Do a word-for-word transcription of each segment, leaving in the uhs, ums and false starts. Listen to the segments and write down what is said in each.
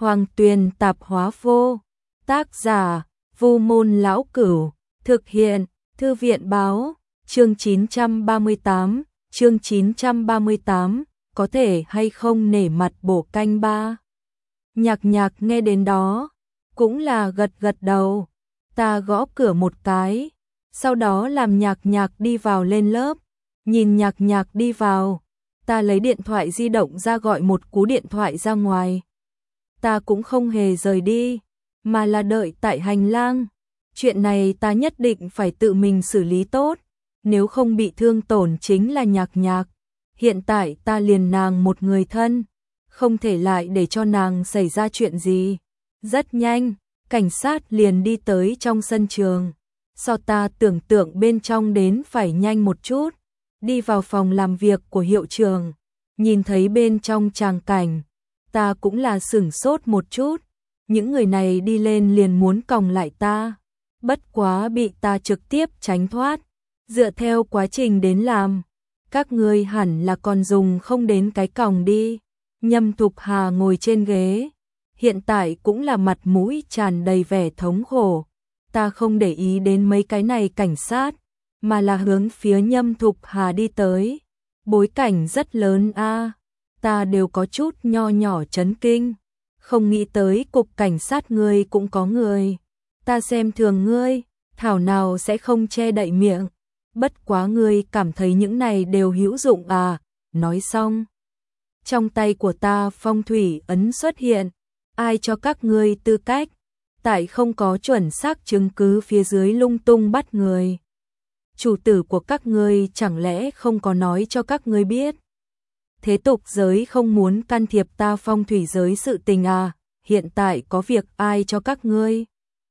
Hoàng Tuyền Tạp Hóa Vô. Tác giả: Vu Môn Lão Cửu. Thực hiện: Thư viện báo. Chương chín trăm ba mươi tám. Chương chín trăm ba mươi tám. Có thể hay không nể mặt bổ canh ba. Nhạc Nhạc nghe đến đó, cũng là gật gật đầu. Ta gõ cửa một cái, sau đó làm Nhạc Nhạc đi vào lên lớp. Nhìn Nhạc Nhạc đi vào, ta lấy điện thoại di động ra gọi một cú điện thoại ra ngoài. Ta cũng không hề rời đi, mà là đợi tại hành lang. Chuyện này ta nhất định phải tự mình xử lý tốt, nếu không bị thương tổn chính là Nhạc Nhạc. Hiện tại ta liền nàng một người thân, không thể lại để cho nàng xảy ra chuyện gì. Rất nhanh, cảnh sát liền đi tới trong sân trường. So ta tưởng tượng bên trong đến phải nhanh một chút. Đi vào phòng làm việc của hiệu trưởng, nhìn thấy bên trong tràng cảnh, ta cũng là sửng sốt một chút. Những người này đi lên liền muốn còng lại ta, bất quá bị ta trực tiếp tránh thoát. Dựa theo quá trình đến làm, các ngươi hẳn là còn dùng không đến cái còng đi. Nhâm Thục Hà ngồi trên ghế, hiện tại cũng là mặt mũi tràn đầy vẻ thống khổ. Ta không để ý đến mấy cái này cảnh sát, mà là hướng phía Nhâm Thục Hà đi tới. Bối cảnh rất lớn a, ta đều có chút nho nhỏ chấn kinh. Không nghĩ tới cục cảnh sát ngươi cũng có người. Ta xem thường ngươi, thảo nào sẽ không che đậy miệng. Bất quá ngươi cảm thấy những này đều hữu dụng à? Nói xong, trong tay của ta phong thủy ấn xuất hiện. Ai cho các ngươi tư cách, tại không có chuẩn xác chứng cứ phía dưới lung tung bắt người? Chủ tử của các ngươi chẳng lẽ không có nói cho các ngươi biết? Thế tục giới không muốn can thiệp ta phong thủy giới sự tình à? Hiện tại có việc ai cho các ngươi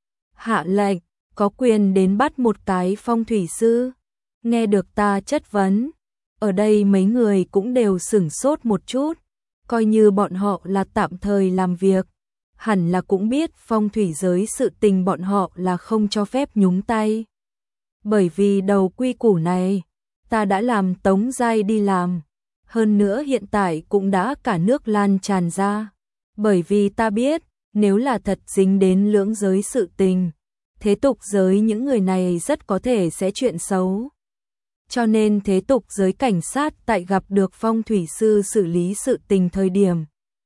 hạ lệnh, có quyền đến bắt một cái phong thủy sư? Nghe được ta chất vấn, ở đây mấy người cũng đều sửng sốt một chút. Coi như bọn họ là tạm thời làm việc, hẳn là cũng biết phong thủy giới sự tình bọn họ là không cho phép nhúng tay. Bởi vì đầu quy củ này, ta đã làm Tống Giai đi làm. Hơn nữa hiện tại cũng đã cả nước lan tràn ra. Bởi vì ta biết, nếu là thật dính đến lưỡng giới sự tình, thế tục giới những người này rất có thể sẽ chuyện xấu. Cho nên thế tục giới cảnh sát tại gặp được phong thủy sư xử lý sự tình thời điểm,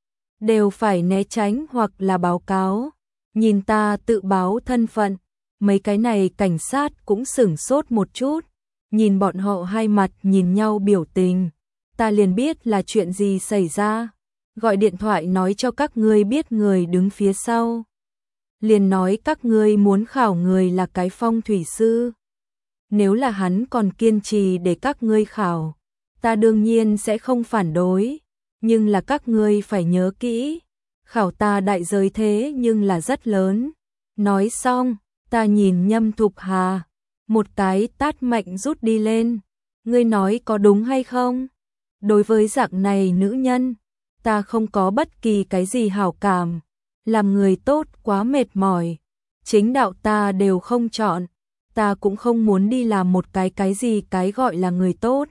đều phải né tránh hoặc là báo cáo. Nhìn ta tự báo thân phận, mấy cái này cảnh sát cũng sửng sốt một chút. Nhìn bọn họ hai mặt nhìn nhau biểu tình, ta liền biết là chuyện gì xảy ra. Gọi điện thoại nói cho các ngươi biết người đứng phía sau. Liền nói các ngươi muốn khảo người là cái phong thủy sư. Nếu là hắn còn kiên trì để các ngươi khảo, ta đương nhiên sẽ không phản đối. Nhưng là các ngươi phải nhớ kỹ, khảo ta đại giới thế nhưng là rất lớn. Nói xong, ta nhìn Nhâm Thục Hà, một cái tát mạnh rút đi lên. Ngươi nói có đúng hay không? Đối với dạng này nữ nhân, ta không có bất kỳ cái gì hảo cảm. Làm người tốt quá mệt mỏi, chính đạo ta đều không chọn. Ta cũng không muốn đi làm một cái cái gì cái gọi là người tốt.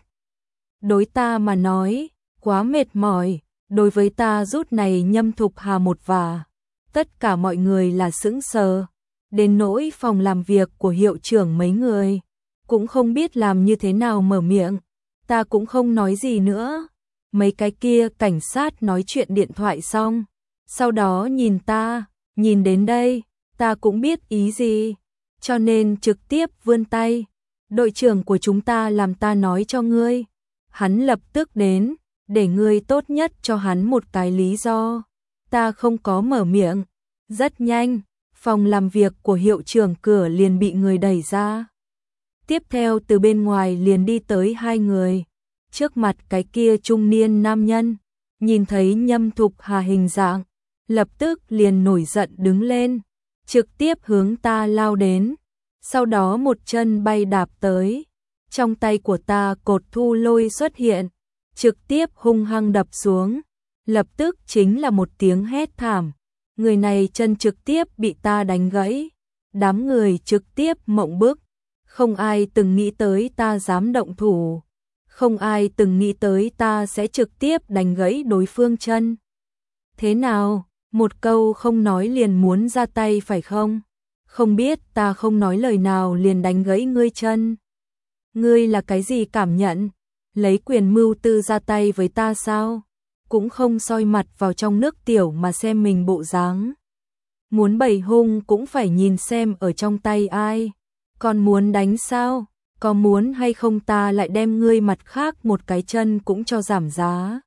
Đối ta mà nói, quá mệt mỏi. Đối với ta rút này Nhâm Thục Hà một vả, tất cả mọi người là sững sờ. Đến nỗi phòng làm việc của hiệu trưởng mấy người, cũng không biết làm như thế nào mở miệng. Ta cũng không nói gì nữa. Mấy cái kia cảnh sát nói chuyện điện thoại xong, sau đó nhìn ta, nhìn đến đây, ta cũng biết ý gì, cho nên trực tiếp vươn tay. Đội trưởng của chúng ta làm ta nói cho ngươi. Hắn lập tức đến, để ngươi tốt nhất cho hắn một cái lý do. Ta không có mở miệng. Rất nhanh, phòng làm việc của hiệu trưởng cửa liền bị người đẩy ra. Tiếp theo từ bên ngoài liền đi tới hai người. Trước mặt cái kia trung niên nam nhân, nhìn thấy Nhâm Thục Hà hình dạng, lập tức liền nổi giận đứng lên, trực tiếp hướng ta lao đến. Sau đó một chân bay đạp tới, trong tay của ta cột thu lôi xuất hiện, trực tiếp hung hăng đập xuống. Lập tức chính là một tiếng hét thảm. Người này chân trực tiếp bị ta đánh gãy. Đám người trực tiếp mộng bức. Không ai từng nghĩ tới ta dám động thủ. Không ai từng nghĩ tới ta sẽ trực tiếp đánh gãy đối phương chân. Thế nào? Một câu không nói liền muốn ra tay phải không? Không biết ta không nói lời nào liền đánh gãy ngươi chân. Ngươi là cái gì cảm nhận? Lấy quyền mưu tư ra tay với ta sao? Cũng không soi mặt vào trong nước tiểu mà xem mình bộ dáng. Muốn bày hung cũng phải nhìn xem ở trong tay ai. Còn muốn đánh sao? Có muốn hay không ta lại đem ngươi mặt khác một cái chân cũng cho giảm giá.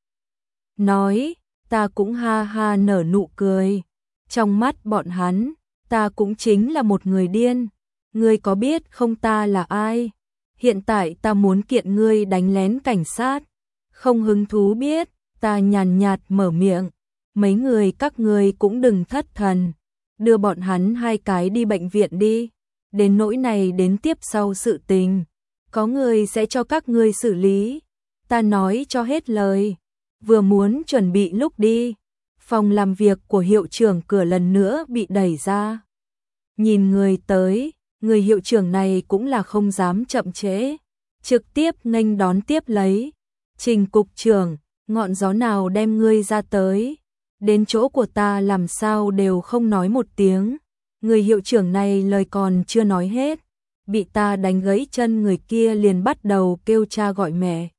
Nói, ta cũng ha ha nở nụ cười. Trong mắt bọn hắn, ta cũng chính là một người điên. Ngươi có biết không ta là ai? Hiện tại ta muốn kiện ngươi đánh lén cảnh sát. Không hứng thú biết, ta nhàn nhạt mở miệng. Mấy người các ngươi cũng đừng thất thần. Đưa bọn hắn hai cái đi bệnh viện đi. Đến nỗi này đến tiếp sau sự tình. Có người sẽ cho các ngươi xử lý. Ta nói cho hết lời. Vừa muốn chuẩn bị lúc đi. Phòng làm việc của hiệu trưởng cửa lần nữa bị đẩy ra. Nhìn người tới, người hiệu trưởng này cũng là không dám chậm trễ. Trực tiếp nghênh đón tiếp lấy. Trình cục trưởng, ngọn gió nào đem ngươi ra tới. Đến chỗ của ta làm sao đều không nói một tiếng. Người hiệu trưởng này lời còn chưa nói hết. Bị ta đánh gãy chân người kia liền bắt đầu kêu cha gọi mẹ.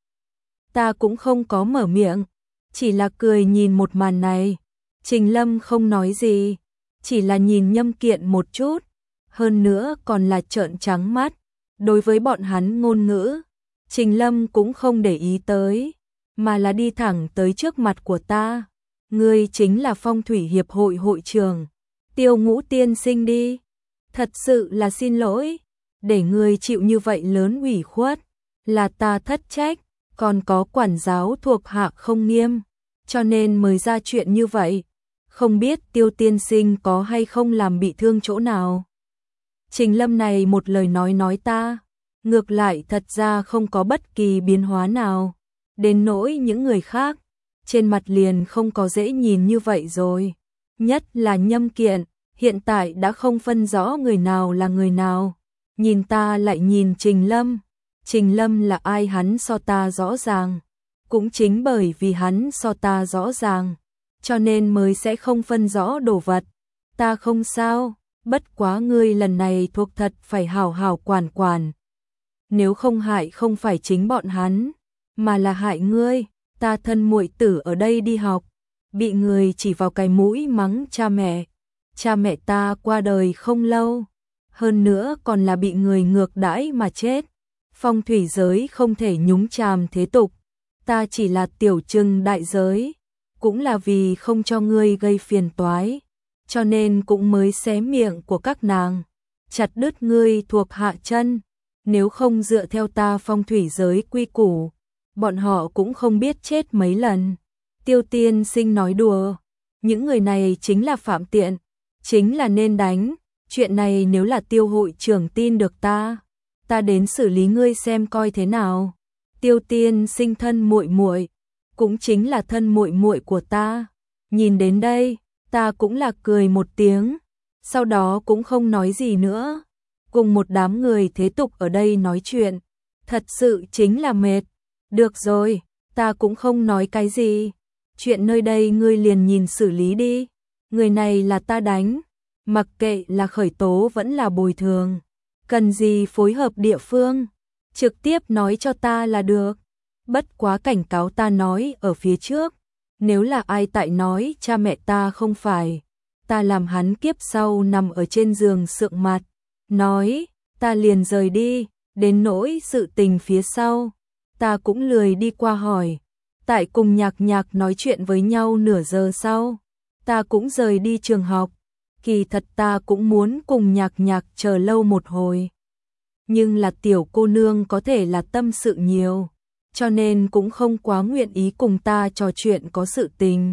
Ta cũng không có mở miệng. Chỉ là cười nhìn một màn này. Trình Lâm không nói gì. Chỉ là nhìn Nhâm Kiện một chút. Hơn nữa còn là trợn trắng mắt. Đối với bọn hắn ngôn ngữ, Trình Lâm cũng không để ý tới. Mà là đi thẳng tới trước mặt của ta. Ngươi chính là Phong thủy hiệp hội hội trưởng. Tiêu Ngũ tiên sinh đi. Thật sự là xin lỗi. Để ngươi chịu như vậy lớn ủy khuất. Là ta thất trách. Còn có quản giáo thuộc hạ không nghiêm. Cho nên mới ra chuyện như vậy. Không biết Tiêu tiên sinh có hay không làm bị thương chỗ nào. Trình Lâm này một lời nói nói ta. Ngược lại thật ra không có bất kỳ biến hóa nào. Đến nỗi những người khác. Trên mặt liền không có dễ nhìn như vậy rồi. Nhất là Nhâm Kiện. Hiện tại đã không phân rõ người nào là người nào. Nhìn ta lại nhìn Trình Lâm. Trình Lâm là ai hắn so ta rõ ràng. Cũng chính bởi vì hắn so ta rõ ràng. Cho nên mới sẽ không phân rõ đồ vật. Ta không sao. Bất quá ngươi lần này thuộc thật phải hảo hảo quản quản. Nếu không hại không phải chính bọn hắn. Mà là hại ngươi. Ta thân muội tử ở đây đi học. Bị người chỉ vào cái mũi mắng cha mẹ. Cha mẹ ta qua đời không lâu. Hơn nữa còn là bị người ngược đãi mà chết. Phong thủy giới không thể nhúng chàm thế tục. Ta chỉ là tiểu trừng đại giới. Cũng là vì không cho ngươi gây phiền toái. Cho nên cũng mới xé miệng của các nàng. Chặt đứt ngươi thuộc hạ chân. Nếu không dựa theo ta phong thủy giới quy củ. Bọn họ cũng không biết chết mấy lần. Tiêu tiên sinh nói đùa. Những người này chính là phạm tiện. Chính là nên đánh. Chuyện này nếu là Tiêu hội trưởng tin được ta. Ta đến xử lý ngươi xem coi thế nào. Tiêu tiên sinh thân muội muội, cũng chính là thân muội muội của ta. Nhìn đến đây, ta cũng là cười một tiếng, sau đó cũng không nói gì nữa. Cùng một đám người thế tục ở đây nói chuyện, thật sự chính là mệt. Được rồi, ta cũng không nói cái gì. Chuyện nơi đây ngươi liền nhìn xử lý đi. Người này là ta đánh, mặc kệ là khởi tố vẫn là bồi thường. Cần gì phối hợp địa phương, trực tiếp nói cho ta là được. Bất quá cảnh cáo ta nói ở phía trước, nếu là ai tại nói cha mẹ ta không phải, ta làm hắn kiếp sau nằm ở trên giường sượng mặt. Nói, ta liền rời đi, đến nỗi sự tình phía sau, ta cũng lười đi qua hỏi. Tại cùng Nhạc Nhạc nói chuyện với nhau nửa giờ sau, ta cũng rời đi trường học. Kỳ thật ta cũng muốn cùng Nhạc Nhạc chờ lâu một hồi. Nhưng là tiểu cô nương có thể là tâm sự nhiều, cho nên cũng không quá nguyện ý cùng ta trò chuyện có sự tình.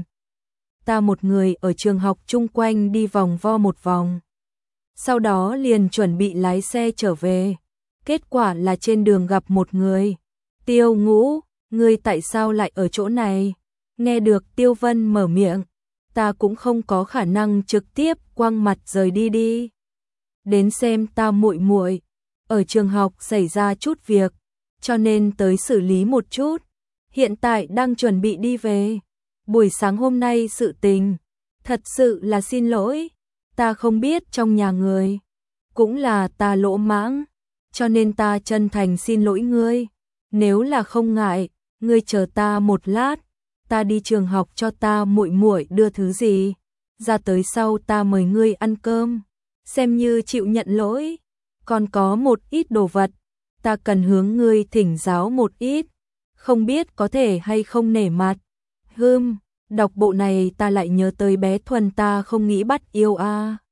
Ta một người ở trường học chung quanh đi vòng vo một vòng. Sau đó liền chuẩn bị lái xe trở về. Kết quả là trên đường gặp một người. Tiêu Ngũ, ngươi tại sao lại ở chỗ này? Nghe được Tiêu Vân mở miệng, ta cũng không có khả năng trực tiếp quăng mặt rời đi đi. Đến xem ta muội muội ở trường học xảy ra chút việc, cho nên tới xử lý một chút. Hiện tại đang chuẩn bị đi về. Buổi sáng hôm nay sự tình, Thật sự là xin lỗi, ta không biết trong nhà người. Cũng là ta lỗ mãng, cho nên ta chân thành xin lỗi ngươi. Nếu là không ngại, ngươi chờ ta một lát, ta đi trường học cho ta muội muội đưa thứ gì. Ra tới sau ta mời ngươi ăn cơm, xem như chịu nhận lỗi. Còn có một ít đồ vật, ta cần hướng ngươi thỉnh giáo một ít, không biết có thể hay không nể mặt. Hừm, đọc bộ này ta lại nhớ tới bé Thuần ta không nghĩ bắt yêu a.